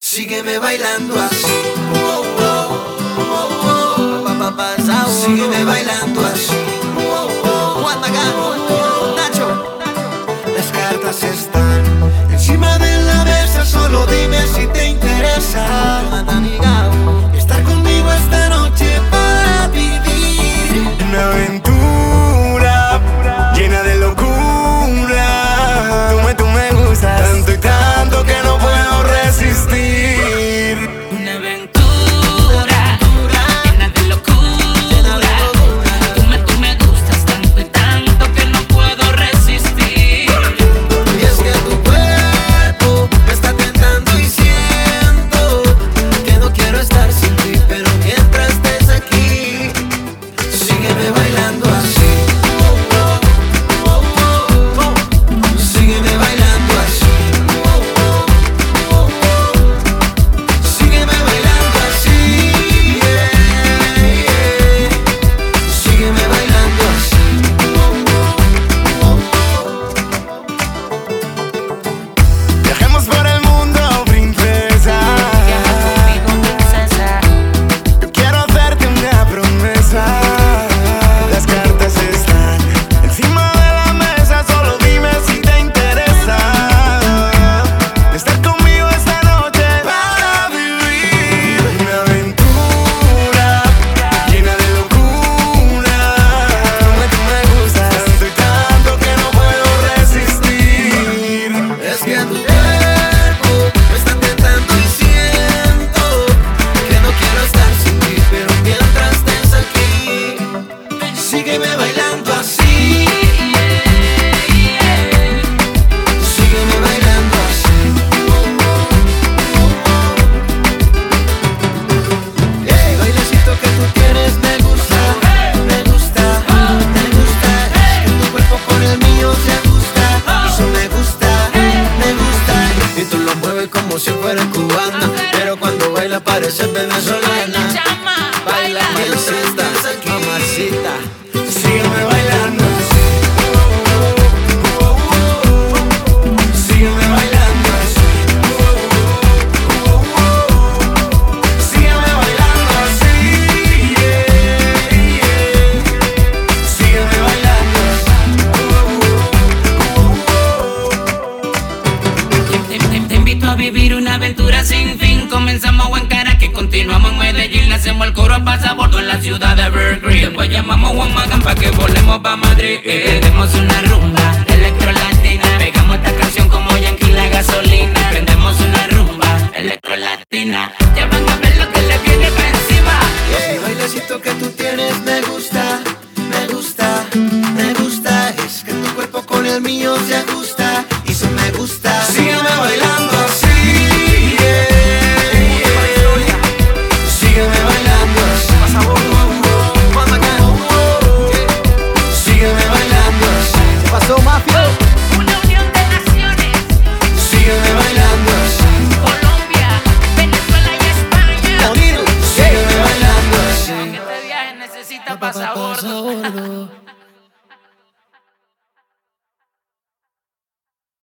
Sígueme bailando así. Sígueme bailando así. Juan Magán, Nacho. Las cartas están encima de la mesa. Solo dime si te interesa estar conmigo esta noche para vivir una aventura llena de locura. Tú me gustas tanto y tanto que no puedo resistir. Una aventura llena de locura. Tú me gustas tanto y tanto que no puedo resistir. Y es que tu cuerpo me está tentando y siento que no quiero estar sin ti, pero mientras estés aquí, sígueme bailando así. Sígueme bailando así. Sígueme bailando así. Sígueme bailando así. Viajemos por el mundo, princesa. Viaja conmigo, princesa. Yo quiero hacerte una promesa. Las cartas están encima de la mesa. Solo dime si te interesa estar conmigo esta noche para vivir una aventura llena de locura. Tú me gustas tanto y tanto que no puedo resistir. Es que tu cuerpo me está tentando y siento que no quiero estar sin ti, pero mientras estés aquí, sígueme bailando así. Sígueme bailando así. Ey, bailecito que tú tienes me gusta, me gusta, me gusta. Es que tu cuerpo con el mío se ajusta, eso me gusta, me gusta. Y tú lo mueves como si fuera cubana, pero cuando baila parece venezolana. Baila princesa, mamacita. Sígueme bailando así. Sígueme bailando así. Sígueme bailando así. Sígueme bailando así. Te invito a vivir una aventura sin fin. Comenzamos en Caracas, continuamos en Medellín. Hacemos el coro a pasabordo en la ciudad de Evergreen. Después llamamos a Juan Magán pa' que volemos pa' Madrid. Y tenemos una rumba electro latina. Pegamos esta canción como Yankee la gasolina. Prendemos una rumba electro latina. Ya van a ver lo que le viene pa' encima. El bailecito que tú tienes me gusta, me gusta, me gusta. Es que tu cuerpo con el mío se ajusta.